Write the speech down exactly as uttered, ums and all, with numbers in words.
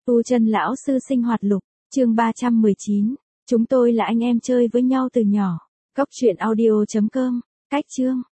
Tu Chân lão sư sinh hoạt lục, chương ba trăm mười chín. Chúng tôi là anh em chơi với nhau từ nhỏ. Cốc truyện audio chấm com. Cách chương.